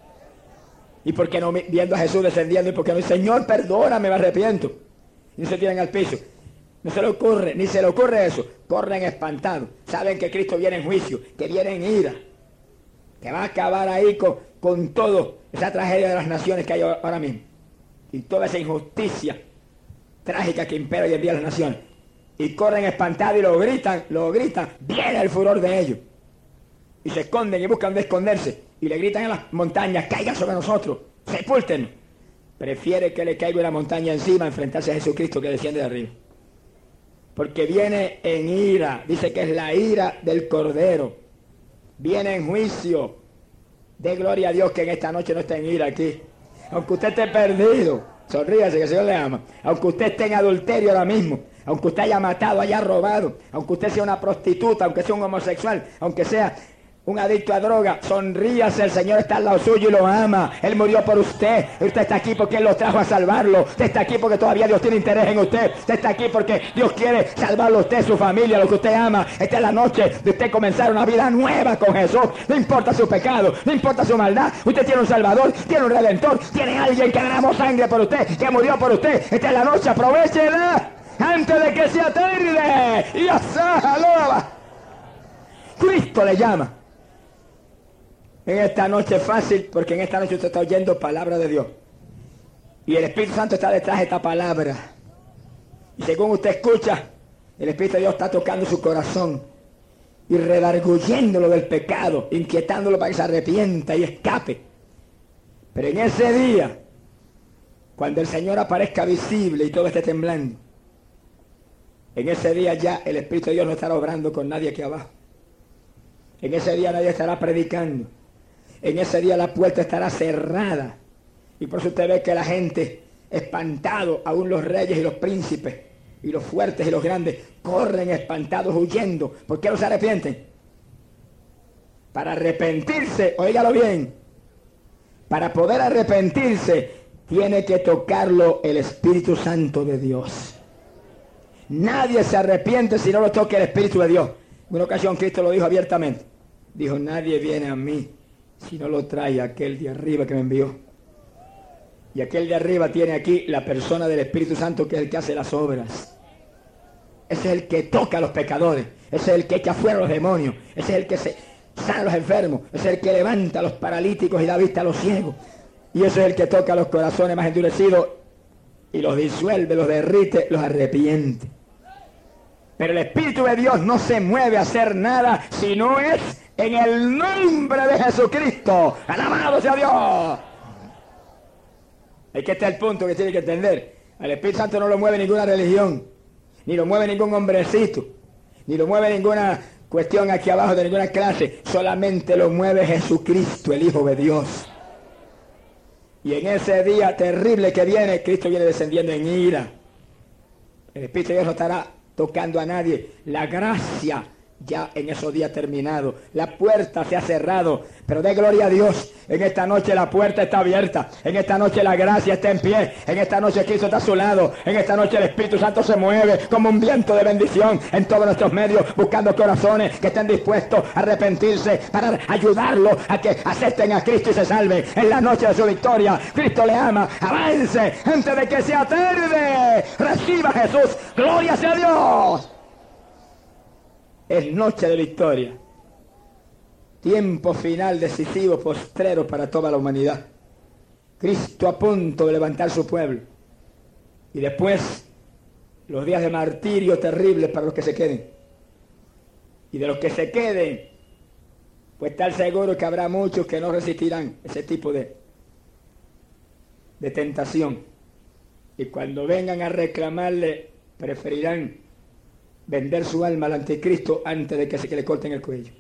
S2: ¿Y por qué no viendo a Jesús descendiendo? ¿Y por qué no? Señor, perdóname, me arrepiento. Y se tiran al piso. No se le ocurre, ni se le ocurre eso. Corren espantados. Saben que Cristo viene en juicio, que viene en ira, que va a acabar ahí con, con todo esa tragedia de las naciones que hay ahora mismo. Y toda esa injusticia trágica que impera hoy en día en las naciones. Y corren espantados y lo gritan, lo gritan. Viene el furor de ellos. Y se esconden y buscan de esconderse. Y le gritan a las montañas, caigan sobre nosotros, sepúltenos. Prefiere que le caiga una montaña encima a enfrentarse a Jesucristo que desciende de arriba. Porque viene en ira, dice que es la ira del Cordero. Viene en juicio. De gloria a Dios que en esta noche no está en ira aquí. Aunque usted esté perdido, sonríase que el Señor le ama. Aunque usted esté en adulterio ahora mismo, aunque usted haya matado, haya robado, aunque usted sea una prostituta, aunque sea un homosexual, aunque sea un adicto a droga, sonríase, el Señor está al lado suyo y lo ama. Él murió por usted. Usted está aquí porque Él lo trajo a salvarlo. Usted está aquí porque todavía Dios tiene interés en usted. Usted está aquí porque Dios quiere salvarlo a usted, su familia, lo que usted ama. Esta es la noche de usted comenzar una vida nueva con Jesús. No importa su pecado, no importa su maldad. Usted tiene un Salvador, tiene un Redentor, tiene alguien que derramó sangre por usted, que murió por usted. Esta es la noche, aprovechela antes de que sea tarde. Y ya está, alaba. Cristo le llama. en esta noche es fácil, porque en esta noche usted está oyendo palabra de Dios. Y el Espíritu Santo está detrás de esta palabra. Y según usted escucha, el Espíritu de Dios está tocando su corazón y redarguyéndolo del pecado, inquietándolo para que se arrepienta y escape. Pero en ese día, cuando el Señor aparezca visible y todo esté temblando, en ese día ya el Espíritu de Dios no estará obrando con nadie aquí abajo. En ese día nadie estará predicando. En ese día la puerta estará cerrada. Y por eso usted ve que la gente, espantado, aún los reyes y los príncipes, y los fuertes y los grandes, corren espantados huyendo. ¿Por qué no se arrepienten? Para arrepentirse, óigalo bien, para poder arrepentirse, tiene que tocarlo el Espíritu Santo de Dios. Nadie se arrepiente si no lo toque el Espíritu de Dios. En una ocasión Cristo lo dijo abiertamente. Dijo, nadie viene a mí si no lo trae aquel de arriba que me envió. Y aquel de arriba tiene aquí la persona del Espíritu Santo, que es el que hace las obras. Ese es el que toca a los pecadores. Ese es el que echa fuera a los demonios. Ese es el que se sana a los enfermos. Ese es el que levanta a los paralíticos y da vista a los ciegos. Y ese es el que toca a los corazones más endurecidos y los disuelve, los derrite, los arrepiente. Pero el Espíritu de Dios no se mueve a hacer nada si no es en el nombre de Jesucristo. ¡Alabado sea Dios! Es que este es el punto que tiene que entender. Al Espíritu Santo no lo mueve ninguna religión, ni lo mueve ningún hombrecito, ni lo mueve ninguna cuestión aquí abajo de ninguna clase. Solamente lo mueve Jesucristo, el Hijo de Dios. Y en ese día terrible que viene, Cristo viene descendiendo en ira. El Espíritu de Dios no estará tocando a nadie. La gracia ya en esos días terminado. La puerta se ha cerrado, pero dé gloria a Dios. En esta noche la puerta está abierta. En esta noche la gracia está en pie. En esta noche Cristo está a su lado. En esta noche el Espíritu Santo se mueve como un viento de bendición en todos nuestros medios, buscando corazones que estén dispuestos a arrepentirse para ayudarlos a que acepten a Cristo y se salven. En la noche de su victoria, Cristo le ama. Avance antes de que sea tarde. Reciba a Jesús. Gloria sea a Dios. Es noche de victoria. Tiempo final decisivo, postrero para toda la humanidad. Cristo a punto de levantar su pueblo. Y después, los días de martirio terribles para los que se queden. Y de los que se queden, pues estar seguro que habrá muchos que no resistirán ese tipo de, de tentación. Y cuando vengan a reclamarle, preferirán vender su alma al anticristo antes de que se que le corten el cuello.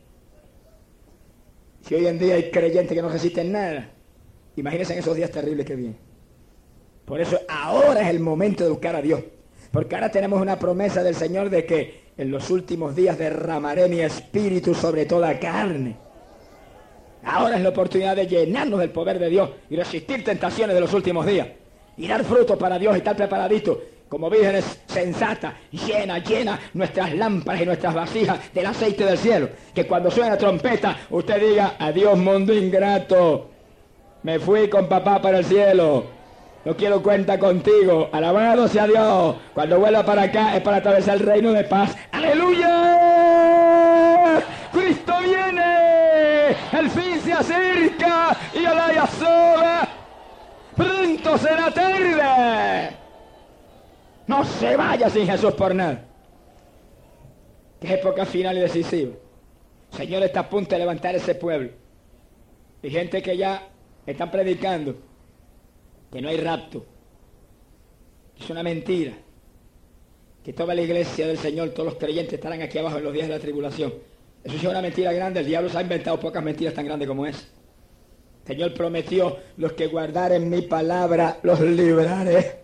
S2: Si hoy en día hay creyentes que no resisten nada, imagínense en esos días terribles que vienen. Por eso ahora es el momento de buscar a Dios, porque ahora tenemos una promesa del Señor de que en los últimos días derramaré mi espíritu sobre toda carne. Ahora es la oportunidad de llenarnos del poder de Dios y resistir tentaciones de los últimos días y dar fruto para Dios y estar preparaditos como vírgenes sensatas, llena, llena nuestras lámparas y nuestras vasijas del aceite del cielo. Que cuando suene la trompeta, usted diga, adiós mundo ingrato, me fui con papá para el cielo, no quiero cuenta contigo, alabado sea Dios. Cuando vuelva para acá es para atravesar el reino de paz. ¡Aleluya! ¡Cristo viene! ¡El fin se acerca! ¡Y alaya sola! ¡Pronto será tarde! No se vaya sin Jesús por nada. Que es época final y decisiva. El Señor está a punto de levantar ese pueblo. Hay gente que ya están predicando que no hay rapto. Es una mentira. Que toda la iglesia del Señor, todos los creyentes estarán aquí abajo en los días de la tribulación. Eso sí es una mentira grande. El diablo se ha inventado pocas mentiras tan grandes como esa. El Señor prometió, los que guardaren mi palabra, los libraré.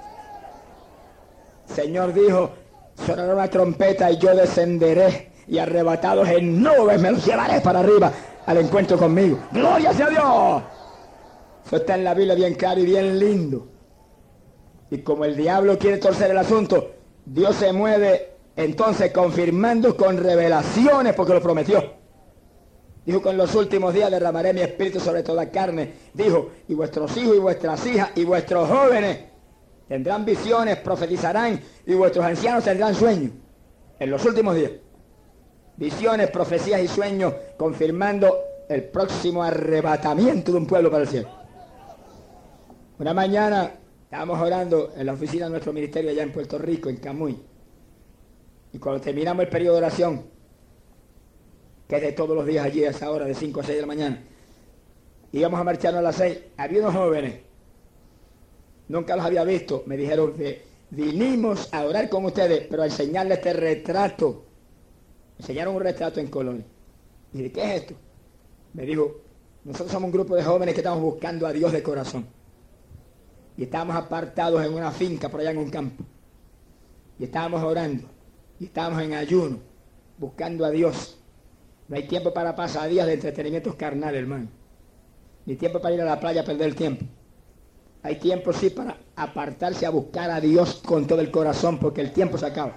S2: Señor dijo, sonará una trompeta y yo descenderé y arrebatados en nubes me los llevaré para arriba al encuentro conmigo. ¡Gloria sea a Dios! Eso está en la Biblia bien claro y bien lindo. Y como el diablo quiere torcer el asunto, Dios se mueve entonces confirmando con revelaciones porque lo prometió. Dijo, con los últimos días derramaré mi espíritu sobre toda carne. Dijo, y vuestros hijos y vuestras hijas y vuestros jóvenes tendrán visiones, profetizarán, y vuestros ancianos tendrán sueños. En los últimos días. Visiones, profecías y sueños, confirmando el próximo arrebatamiento de un pueblo para el cielo. Una mañana estábamos orando en la oficina de nuestro ministerio allá en Puerto Rico, en Camuy. Y cuando terminamos el periodo de oración, que es de todos los días allí a esa hora, de cinco a seis de la mañana, íbamos a marcharnos a las seis, había unos jóvenes, nunca los había visto, me dijeron que vinimos a orar con ustedes, pero a enseñarles este retrato. Enseñaron un retrato en colores. Y dije, ¿qué es esto? Me dijo, nosotros somos un grupo de jóvenes que estamos buscando a Dios de corazón. Y estábamos apartados en una finca por allá en un campo. Y estábamos orando. Y estábamos en ayuno, buscando a Dios. No hay tiempo para pasar días de entretenimientos carnales, hermano. Ni tiempo para ir a la playa a perder el tiempo. Hay tiempo sí para apartarse a buscar a Dios con todo el corazón, porque el tiempo se acaba.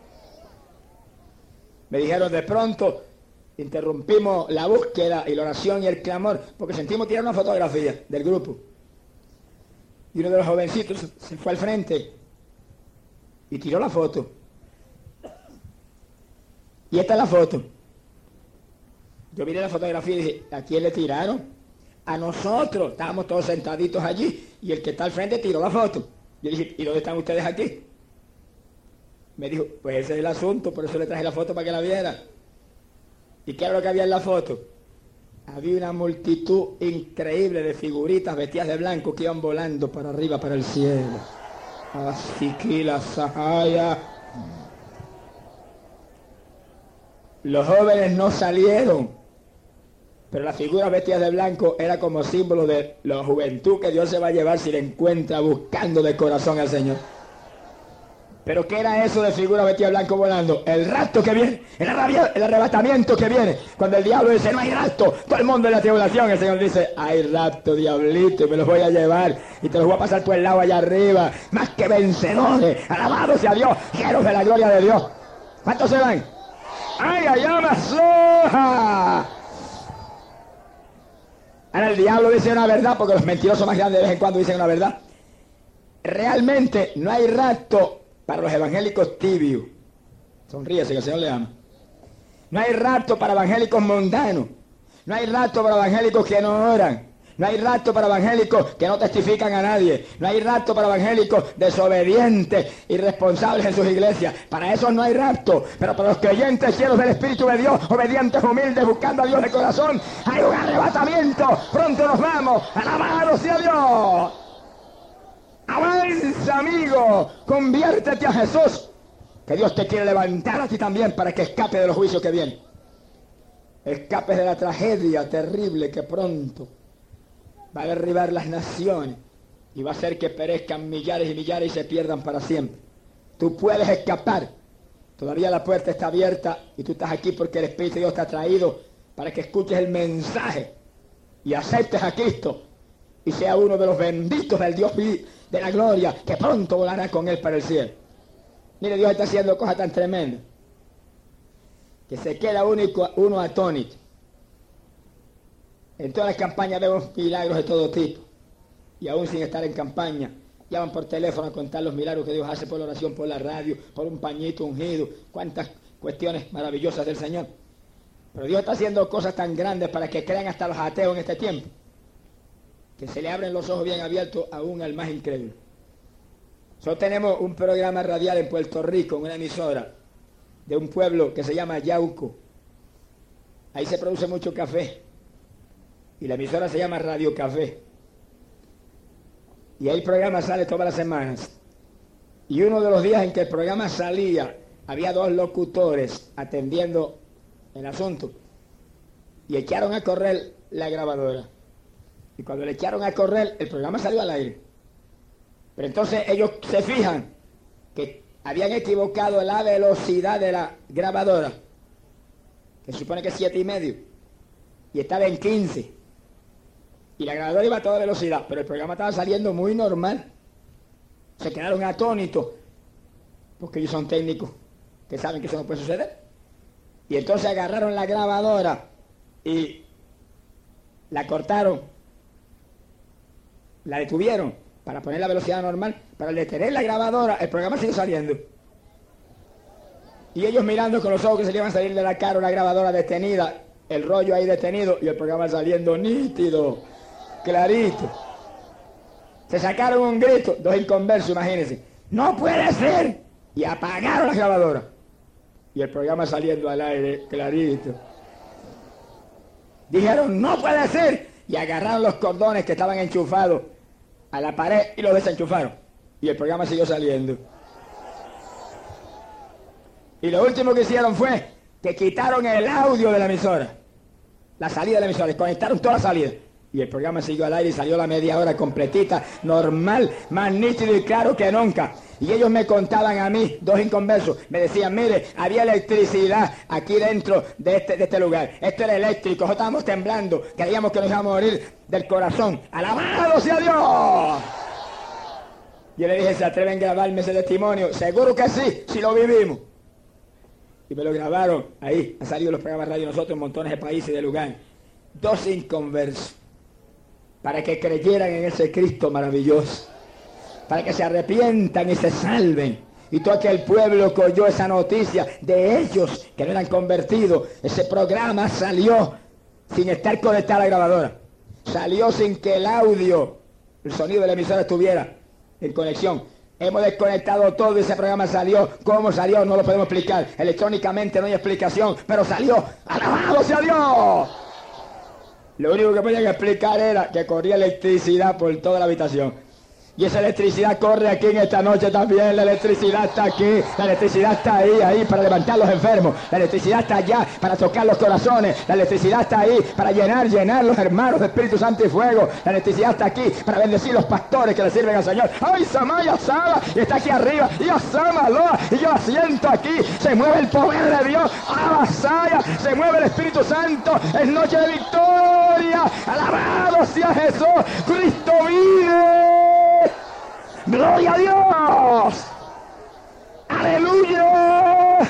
S2: Me dijeron, de pronto interrumpimos la búsqueda y la oración y el clamor, porque sentimos tirar una fotografía del grupo. Y uno de los jovencitos se fue al frente y tiró la foto. Y esta es la foto. Yo miré la fotografía y dije, ¿a quién le tiraron? A nosotros. Estábamos todos sentaditos allí y el que está al frente tiró la foto. Yo dije, ¿y dónde están ustedes aquí? Me dijo, pues ese es el asunto, por eso le traje la foto para que la viera. ¿Y qué era lo que había en la foto? Había una multitud increíble de figuritas vestidas de blanco que iban volando para arriba, para el cielo. Así que la Sahaya. Los jóvenes no salieron, pero las figuras vestidas de blanco era como símbolo de la juventud que Dios se va a llevar si le encuentra buscando de corazón al Señor. ¿Pero qué era eso de figura vestida de blanco volando? El rapto que viene, el, el arrebatamiento que viene. Cuando el diablo dice, no hay rapto, todo el mundo en la tribulación, el Señor dice, hay rapto, diablito, y me los voy a llevar, y te los voy a pasar por el lado allá arriba, más que vencedores, alabado sea Dios, llenos de la gloria de Dios. ¿Cuántos se van? ¡Ay, ay, ay, Ahora el diablo dice una verdad, porque los mentirosos más grandes de vez en cuando dicen una verdad. Realmente no hay rapto para los evangélicos tibios. Sonríese que el Señor le ama. No hay rapto para evangélicos mundanos. No hay rapto para evangélicos que no oran. No hay rapto para evangélicos que no testifican a nadie. No hay rapto para evangélicos desobedientes, irresponsables en sus iglesias. Para esos no hay rapto. Pero para los creyentes llenos del Espíritu de Dios, obedientes, humildes, buscando a Dios de corazón, hay un arrebatamiento. Pronto nos vamos. ¡Alabado sea Dios! Avanza, amigo. Conviértete a Jesús. Que Dios te quiere levantar a ti también para que escape de los juicios que vienen. Escapes de la tragedia terrible que pronto va a derribar las naciones y va a hacer que perezcan millares y millares y se pierdan para siempre. Tú puedes escapar. Todavía la puerta está abierta y tú estás aquí porque el Espíritu de Dios te ha traído para que escuches el mensaje y aceptes a Cristo y sea uno de los benditos del Dios de la gloria que pronto volará con Él para el cielo. Mire, Dios está haciendo cosas tan tremendas que se queda único, uno atónito. En todas las campañas vemos milagros de todo tipo. Y aún sin estar en campaña, llaman por teléfono a contar los milagros que Dios hace por la oración, por la radio, por un pañito ungido. Cuántas cuestiones maravillosas del Señor. Pero Dios está haciendo cosas tan grandes para que crean hasta los ateos en este tiempo, que se le abren los ojos bien abiertos aún al más incrédulo. Nosotros tenemos un programa radial en Puerto Rico, en una emisora de un pueblo que se llama Yauco. Ahí se produce mucho café. Y la emisora se llama Radio Café. Y ahí el programa sale todas las semanas. Y uno de los días en que el programa salía, había dos locutores atendiendo el asunto. Y echaron a correr la grabadora. Y cuando le echaron a correr, el programa salió al aire. Pero entonces ellos se fijan que habían equivocado la velocidad de la grabadora, que se supone que es siete y medio, y estaba en quince. Y la grabadora iba a toda velocidad, pero el programa estaba saliendo muy normal. Se quedaron atónitos, porque ellos son técnicos que saben que eso no puede suceder. Y entonces agarraron la grabadora y la cortaron, la detuvieron para poner la velocidad normal. Para detener la grabadora, el programa sigue saliendo. Y ellos mirando con los ojos que se le iban a salir de la cara, una grabadora detenida, el rollo ahí detenido y el programa saliendo nítido, clarito. Se sacaron un grito, dos inconversos, imagínense. ¡No puede ser! Y apagaron la grabadora. Y el programa saliendo al aire, clarito. Dijeron, ¡no puede ser! Y agarraron los cordones que estaban enchufados a la pared y los desenchufaron. Y el programa siguió saliendo. Y lo último que hicieron fue que quitaron el audio de la emisora. La salida de la emisora, desconectaron toda la salida. Y el programa siguió al aire y salió la media hora completita, normal, más nítido y claro que nunca. Y ellos me contaban a mí, dos inconversos, me decían, mire, había electricidad aquí dentro de este, de este lugar. Esto era eléctrico, nosotros estábamos temblando, creíamos que nos íbamos a morir del corazón. ¡Alabado sea Dios! Yo le dije, ¿se atreven a grabarme ese testimonio? Seguro que sí, si lo vivimos. Y me lo grabaron ahí, han salido los programas de radio nosotros en montones de países y de lugares. Dos inconversos, para que creyeran en ese Cristo maravilloso, para que se arrepientan y se salven. Y todo aquel pueblo que oyó esa noticia de ellos que no eran convertidos, ese programa salió sin estar conectado a la grabadora. Salió sin que el audio, el sonido de la emisora estuviera en conexión. Hemos desconectado todo y ese programa salió. ¿Cómo salió? No lo podemos explicar. Electrónicamente no hay explicación, pero salió. ¡Alabado sea Dios! Lo único que podían explicar era que corría electricidad por toda la habitación. Y esa electricidad corre aquí en esta noche también. La electricidad está aquí, la electricidad está ahí, ahí para levantar a los enfermos. La electricidad está allá para tocar los corazones. La electricidad está ahí para llenar, llenar los hermanos de Espíritu Santo y fuego. La electricidad está aquí para bendecir los pastores que le sirven al Señor. ¡Ay, Samaya Saba! Y está aquí arriba. Y Asama Loa. Y yo la siento aquí. Se mueve el poder de Dios. ¡Abasaya! Se mueve el Espíritu Santo. Es noche de victoria. ¡Alabado sea Jesús! ¡Cristo vive! ¡Gloria a Dios! ¡Aleluya!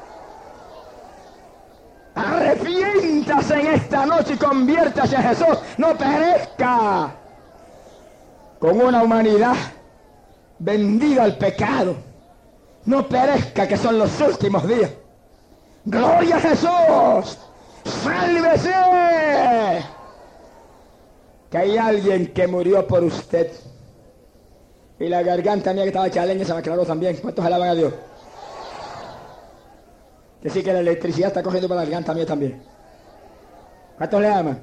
S2: Arrepiéntase en esta noche y conviértase a Jesús. No perezca con una humanidad vendida al pecado. No perezca, que son los últimos días. ¡Gloria a Jesús! ¡Sálvese! Que hay alguien que murió por usted. Y la garganta mía que estaba chaleña se me aclaró también. ¿Cuántos alaban a Dios? Decir que la electricidad está cogiendo para la garganta mía también. ¿Cuántos le aman?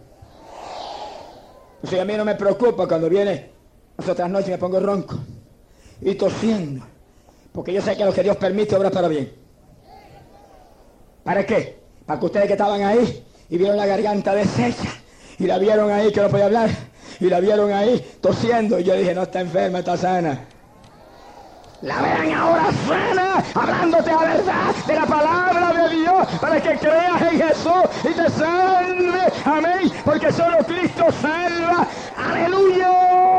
S2: O sea, a mí no me preocupa cuando viene las otras noches y me pongo ronco y tosiendo, porque yo sé que lo que Dios permite obra para bien. ¿Para qué? Para que ustedes que estaban ahí y vieron la garganta deshecha y la vieron ahí que no podía hablar, y la vieron ahí tosiendo, y yo dije, no está enferma, está sana. La verán ahora sana, hablándote la verdad de la palabra de Dios, para que creas en Jesús y te salve. Amén, porque solo Cristo salva. Aleluya,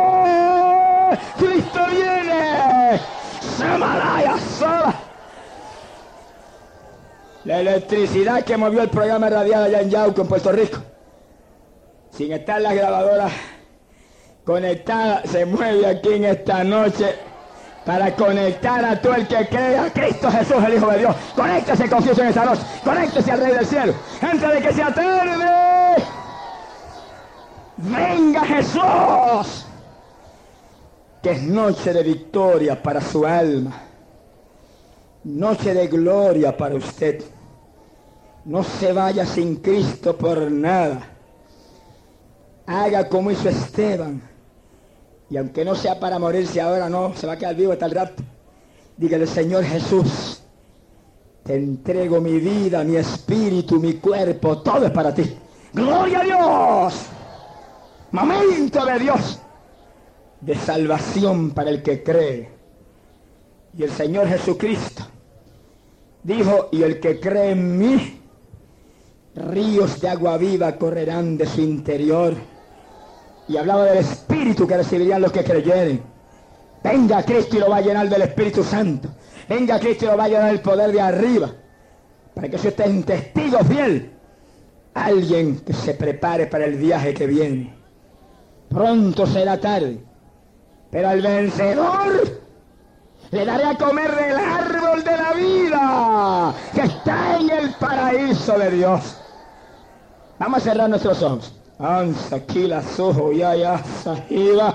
S2: Cristo viene. Samalaya sola. La electricidad que movió el programa radial allá en Yauco, en Puerto Rico, sin estar las grabadoras conectada, se mueve aquí en esta noche para conectar a todo el que crea a Cristo Jesús, el Hijo de Dios. Conéctese con Jesús en esta noche, conéctese al Rey del Cielo, antes de que sea tarde. Venga Jesús, que es noche de victoria para su alma, noche de gloria para usted. No se vaya sin Cristo por nada. Haga como hizo Esteban. Y aunque no sea para morirse ahora, no, se va a quedar vivo hasta el rato. Dígale, Señor Jesús, te entrego mi vida, mi espíritu, mi cuerpo, todo es para ti. ¡Gloria a Dios! Momento de Dios, de salvación para el que cree. Y el Señor Jesucristo dijo, y el que cree en mí, ríos de agua viva correrán de su interior. Y hablaba del Espíritu que recibirían los que creyeren. Venga Cristo y lo va a llenar del Espíritu Santo. Venga Cristo y lo va a llenar del poder de arriba. Para que usted esté un testigo fiel. Alguien que se prepare para el viaje que viene. Pronto será tarde. Pero al vencedor le daré a comer del árbol de la vida que está en el paraíso de Dios. Vamos a cerrar nuestros ojos. Ansa, aquí las ojos, ya, ya, sajiba.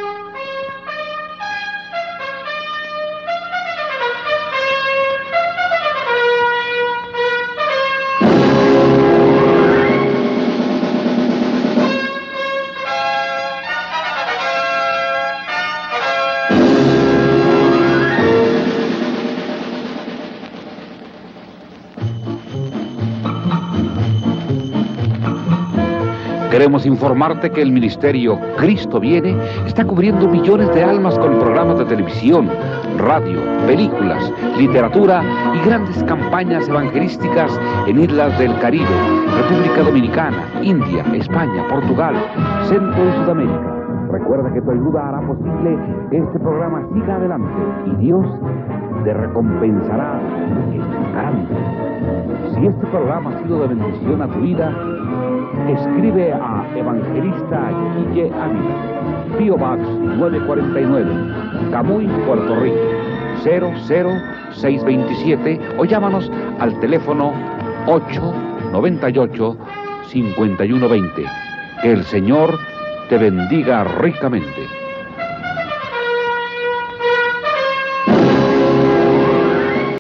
S3: Queremos informarte que el ministerio Cristo Viene está cubriendo millones de almas con programas de televisión, radio, películas, literatura y grandes campañas evangelísticas en islas del Caribe, República Dominicana, India, España, Portugal, Centro y Sudamérica. Recuerda que tu ayuda hará posible que este programa siga adelante y Dios te recompensará en grande. Si este programa ha sido de bendición a tu vida, escribe a Evangelista Guille Ávila, P O Box nueve cuarenta y nueve, Camuy, Puerto Rico, cero cero seis veintisiete, o llámanos al teléfono ocho noventa y ocho cincuenta y uno veinte. Que el Señor te bendiga ricamente.